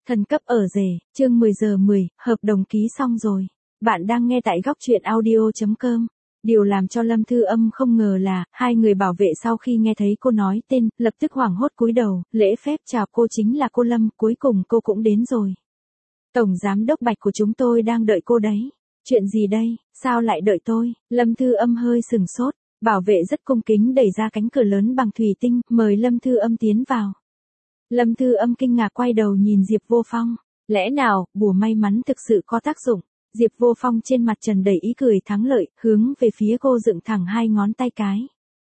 Thần cấp ở rể, chương 10 giờ 10, hợp đồng ký xong rồi. Bạn đang nghe tại góc truyện audio.com. Điều làm cho Lâm Thư Âm không ngờ là, hai người bảo vệ sau khi nghe thấy cô nói tên, lập tức hoảng hốt cúi đầu, lễ phép chào cô chính là cô Lâm, cuối cùng cô cũng đến rồi. Tổng giám đốc Bạch của chúng tôi đang đợi cô đấy. Chuyện gì đây, sao lại đợi tôi? Lâm Thư Âm hơi sừng sốt, bảo vệ rất cung kính đẩy ra cánh cửa lớn bằng thủy tinh, mời Lâm Thư Âm tiến vào. Lâm Thư Âm kinh ngạc quay đầu nhìn Diệp Vô Phong. Lẽ nào, bùa may mắn thực sự có tác dụng? Diệp Vô Phong trên mặt tràn đầy ý cười thắng lợi, hướng về phía cô dựng thẳng hai ngón tay cái.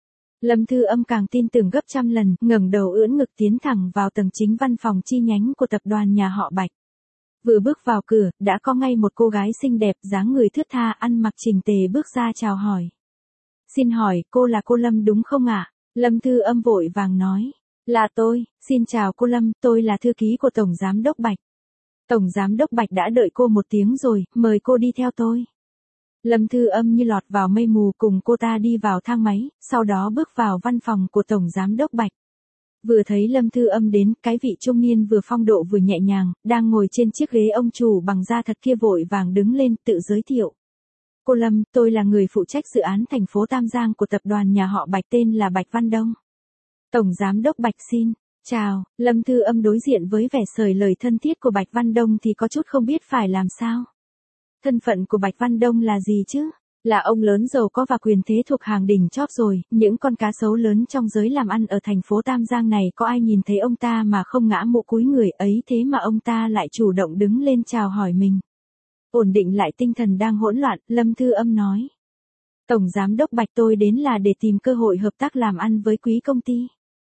Lâm Thư Âm càng tin tưởng gấp trăm lần, ngẩng đầu ưỡn ngực tiến thẳng vào tầng chính văn phòng chi nhánh của tập đoàn nhà họ Bạch. Vừa bước vào cửa, đã có ngay một cô gái xinh đẹp, dáng người thướt tha, ăn mặc chỉnh tề bước ra chào hỏi. Xin hỏi, cô là cô Lâm đúng không ạ? Lâm Thư Âm vội vàng nói. Là tôi, xin chào cô Lâm, tôi là thư ký của Tổng Giám đốc Bạch. Tổng Giám đốc Bạch đã đợi cô một tiếng rồi, mời cô đi theo tôi. Lâm Thư Âm như lọt vào mây mù cùng cô ta đi vào thang máy, sau đó bước vào văn phòng của Tổng Giám đốc Bạch. Vừa thấy Lâm Thư Âm đến, cái vị trung niên vừa phong độ vừa nhẹ nhàng, đang ngồi trên chiếc ghế ông chủ bằng da thật kia vội vàng đứng lên tự giới thiệu. Cô Lâm, tôi là người phụ trách dự án thành phố Tam Giang của tập đoàn nhà họ Bạch tên là Bạch Văn Đông. Tổng Giám đốc Bạch xin chào. Lâm Thư Âm đối diện với vẻ sởi lời thân thiết của Bạch Văn Đông thì có chút không biết phải làm sao. Thân phận của Bạch Văn Đông là gì chứ? Là ông lớn giàu có và quyền thế thuộc hàng đỉnh chóp rồi, những con cá sấu lớn trong giới làm ăn ở thành phố Tam Giang này có ai nhìn thấy ông ta mà không ngã mộ cúi người ấy, thế mà ông ta lại chủ động đứng lên chào hỏi mình. Ổn định lại tinh thần đang hỗn loạn, Lâm Thư Âm nói. Tổng Giám đốc Bạch, tôi đến là để tìm cơ hội hợp tác làm ăn với quý công ty.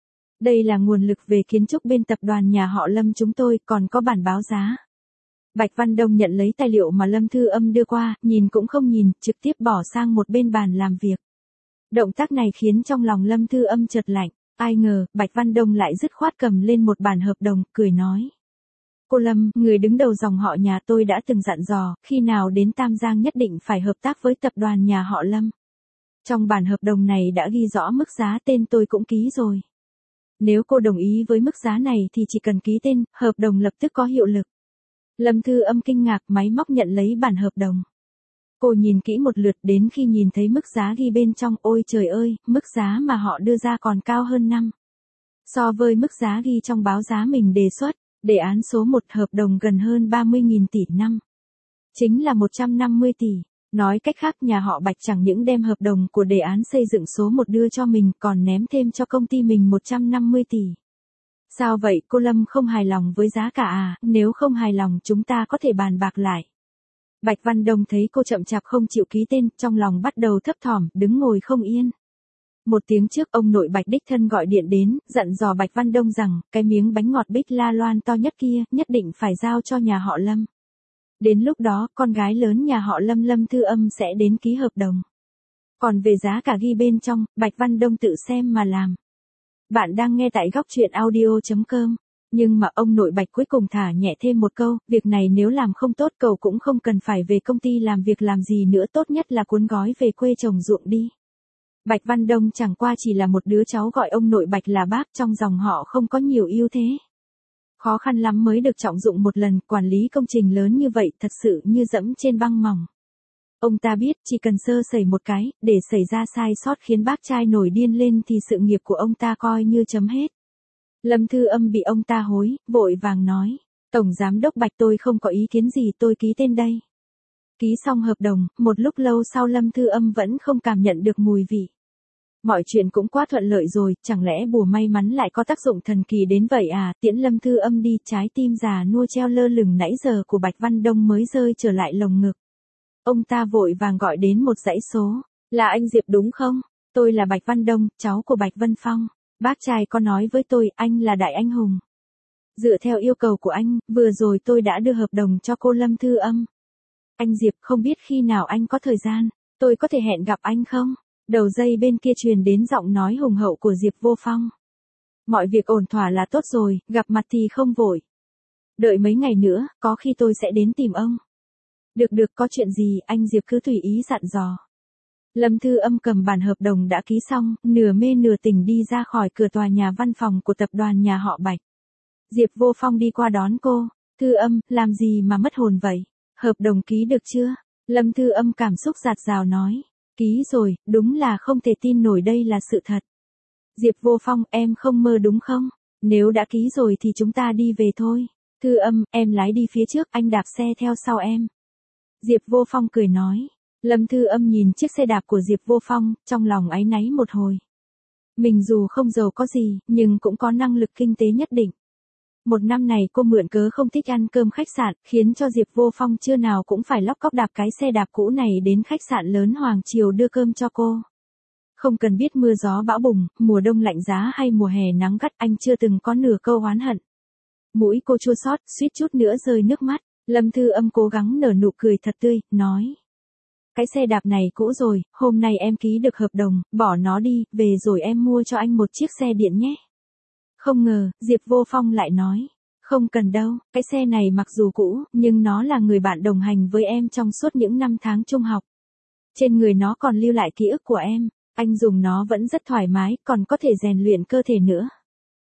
Đây là nguồn lực về kiến trúc bên tập đoàn nhà họ Lâm chúng tôi, còn có bản báo giá. Bạch Văn Đông nhận lấy tài liệu mà Lâm Thư Âm đưa qua, nhìn cũng không nhìn, trực tiếp bỏ sang một bên bàn làm việc. Động tác này khiến trong lòng Lâm Thư Âm chợt lạnh, ai ngờ, Bạch Văn Đông lại dứt khoát cầm lên một bản hợp đồng, cười nói. Cô Lâm, người đứng đầu dòng họ nhà tôi đã từng dặn dò, khi nào đến Tam Giang nhất định phải hợp tác với tập đoàn nhà họ Lâm. Trong bản hợp đồng này đã ghi rõ mức giá, tên tôi cũng ký rồi. Nếu cô đồng ý với mức giá này thì chỉ cần ký tên, hợp đồng lập tức có hiệu lực. Lâm Thư Âm kinh ngạc máy móc nhận lấy bản hợp đồng. Cô nhìn kỹ một lượt, đến khi nhìn thấy mức giá ghi bên trong, ôi trời ơi, mức giá mà họ đưa ra còn cao hơn năm. So với mức giá ghi trong báo giá mình đề xuất, đề án số 1 hợp đồng gần hơn 30.000 tỷ năm. Chính là 150 tỷ. Nói cách khác, nhà họ Bạch chẳng những đem hợp đồng của đề án xây dựng số 1 đưa cho mình, còn ném thêm cho công ty mình 150 tỷ. Sao vậy, cô Lâm không hài lòng với giá cả à? Nếu không hài lòng chúng ta có thể bàn bạc lại. Bạch Văn Đông thấy cô chậm chạp không chịu ký tên, trong lòng bắt đầu thấp thỏm, đứng ngồi không yên. Một tiếng trước, ông nội Bạch đích thân gọi điện đến, dặn dò Bạch Văn Đông rằng, cái miếng bánh ngọt Bích La Loan to nhất kia, nhất định phải giao cho nhà họ Lâm. Đến lúc đó, con gái lớn nhà họ Lâm Lâm Thư Âm sẽ đến ký hợp đồng. Còn về giá cả ghi bên trong, Bạch Văn Đông tự xem mà làm. Bạn đang nghe tại góc truyện audio.com. Nhưng mà ông nội Bạch cuối cùng thả nhẹ thêm một câu, việc này nếu làm không tốt cậu cũng không cần phải về công ty làm việc làm gì nữa, tốt nhất là cuốn gói về quê trồng ruộng đi. Bạch Văn Đông chẳng qua chỉ là một đứa cháu gọi ông nội Bạch là bác, trong dòng họ không có nhiều ưu thế. Khó khăn lắm mới được trọng dụng một lần, quản lý công trình lớn như vậy thật sự như dẫm trên băng mỏng. Ông ta biết chỉ cần sơ sẩy một cái, để xảy ra sai sót khiến bác trai nổi điên lên thì sự nghiệp của ông ta coi như chấm hết. Lâm Thư Âm bị ông ta hối, vội vàng nói. Tổng Giám đốc Bạch, tôi không có ý kiến gì, tôi ký tên đây. Ký xong hợp đồng, một lúc lâu sau Lâm Thư Âm vẫn không cảm nhận được mùi vị. Mọi chuyện cũng quá thuận lợi rồi, chẳng lẽ bùa may mắn lại có tác dụng thần kỳ đến vậy à? Tiễn Lâm Thư Âm đi, trái tim già nua treo lơ lửng nãy giờ của Bạch Văn Đông mới rơi trở lại lồng ngực. Ông ta vội vàng gọi đến một dãy số. Là anh Diệp đúng không? Tôi là Bạch Văn Đông, cháu của Bạch Vân Phong. Bác trai có nói với tôi, anh là đại anh hùng. Dựa theo yêu cầu của anh, vừa rồi tôi đã đưa hợp đồng cho cô Lâm Thư Âm. Anh Diệp, không biết khi nào anh có thời gian, tôi có thể hẹn gặp anh không? Đầu dây bên kia truyền đến giọng nói hùng hậu của Diệp Vô Phong. Mọi việc ổn thỏa là tốt rồi, gặp mặt thì không vội. Đợi mấy ngày nữa, có khi tôi sẽ đến tìm ông. Được, có chuyện gì, anh Diệp cứ tùy ý dặn dò. Lâm Thư Âm cầm bản hợp đồng đã ký xong, nửa mê nửa tỉnh đi ra khỏi cửa tòa nhà văn phòng của tập đoàn nhà họ Bạch. Diệp Vô Phong đi qua đón cô. Thư Âm, làm gì mà mất hồn vậy? Hợp đồng ký được chưa? Lâm Thư Âm cảm xúc dạt dào nói. Ký rồi, đúng là không thể tin nổi đây là sự thật. Diệp Vô Phong, em không mơ đúng không? Nếu đã ký rồi thì chúng ta đi về thôi. Thư Âm, em lái đi phía trước, anh đạp xe theo sau em. Diệp Vô Phong cười nói. Lâm Thư Âm nhìn chiếc xe đạp của Diệp Vô Phong, trong lòng áy náy một hồi. Mình dù không giàu có gì, nhưng cũng có năng lực kinh tế nhất định. Một năm này cô mượn cớ không thích ăn cơm khách sạn, khiến cho Diệp Vô Phong trưa nào cũng phải lóc cóc đạp cái xe đạp cũ này đến khách sạn lớn Hoàng Triều đưa cơm cho cô. Không cần biết mưa gió bão bùng, mùa đông lạnh giá hay mùa hè nắng gắt, anh chưa từng có nửa câu oán hận. Mũi cô chua xót, suýt chút nữa rơi nước mắt. Lâm Thư Âm cố gắng nở nụ cười thật tươi, nói. Cái xe đạp này cũ rồi, hôm nay em ký được hợp đồng, bỏ nó đi, về rồi em mua cho anh một chiếc xe điện nhé. Không ngờ, Diệp Vô Phong lại nói. Không cần đâu, cái xe này mặc dù cũ, nhưng nó là người bạn đồng hành với em trong suốt những năm tháng trung học. Trên người nó còn lưu lại ký ức của em, anh dùng nó vẫn rất thoải mái, còn có thể rèn luyện cơ thể nữa.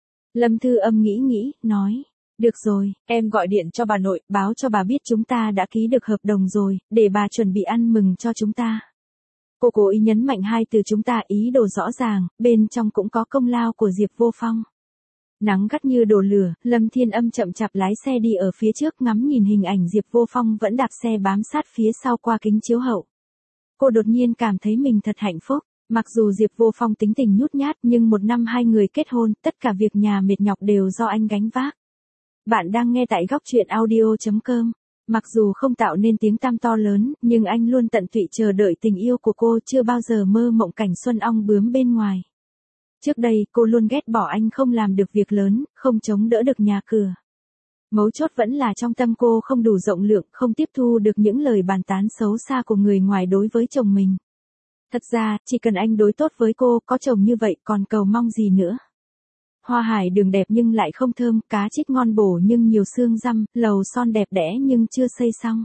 Lâm Thư Âm nghĩ, nói. Được rồi, em gọi điện cho bà nội, báo cho bà biết chúng ta đã ký được hợp đồng rồi, để bà chuẩn bị ăn mừng cho chúng ta. Cô cố ý nhấn mạnh hai từ chúng ta, ý đồ rõ ràng, bên trong cũng có công lao của Diệp Vô Phong. Nắng gắt như đổ lửa, Lâm Thiên Âm chậm chạp lái xe đi ở phía trước ngắm nhìn hình ảnh Diệp Vô Phong vẫn đạp xe bám sát phía sau qua kính chiếu hậu. Cô đột nhiên cảm thấy mình thật hạnh phúc. Mặc dù Diệp Vô Phong tính tình nhút nhát nhưng một năm hai người kết hôn, tất cả việc nhà mệt nhọc đều do anh gánh vác. Bạn đang nghe tại góc truyện audio.com. Mặc dù không tạo nên tiếng tăm to lớn, nhưng anh luôn tận tụy chờ đợi tình yêu của cô, chưa bao giờ mơ mộng cảnh xuân ong bướm bên ngoài. Trước đây, cô luôn ghét bỏ anh không làm được việc lớn, không chống đỡ được nhà cửa. Mấu chốt vẫn là trong tâm cô không đủ rộng lượng, không tiếp thu được những lời bàn tán xấu xa của người ngoài đối với chồng mình. Thật ra, chỉ cần anh đối tốt với cô, có chồng như vậy còn cầu mong gì nữa. Hoa hải đường đẹp nhưng lại không thơm, cá trích ngon bổ nhưng nhiều xương răm, lầu son đẹp đẽ nhưng chưa xây xong.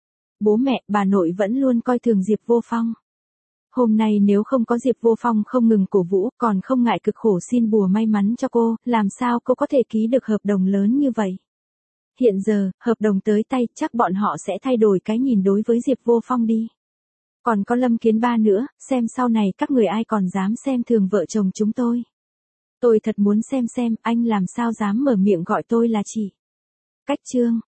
Bố mẹ, bà nội vẫn luôn coi thường Diệp Vô Phong. Hôm nay nếu không có Diệp Vô Phong không ngừng cổ vũ, còn không ngại cực khổ xin bùa may mắn cho cô, làm sao cô có thể ký được hợp đồng lớn như vậy. Hiện giờ, hợp đồng tới tay, chắc bọn họ sẽ thay đổi cái nhìn đối với Diệp Vô Phong đi. Còn có Lâm Kiến Ba nữa, xem sau này các người ai còn dám xem thường vợ chồng chúng tôi. Tôi thật muốn xem anh làm sao dám mở miệng gọi tôi là chị. Cách chương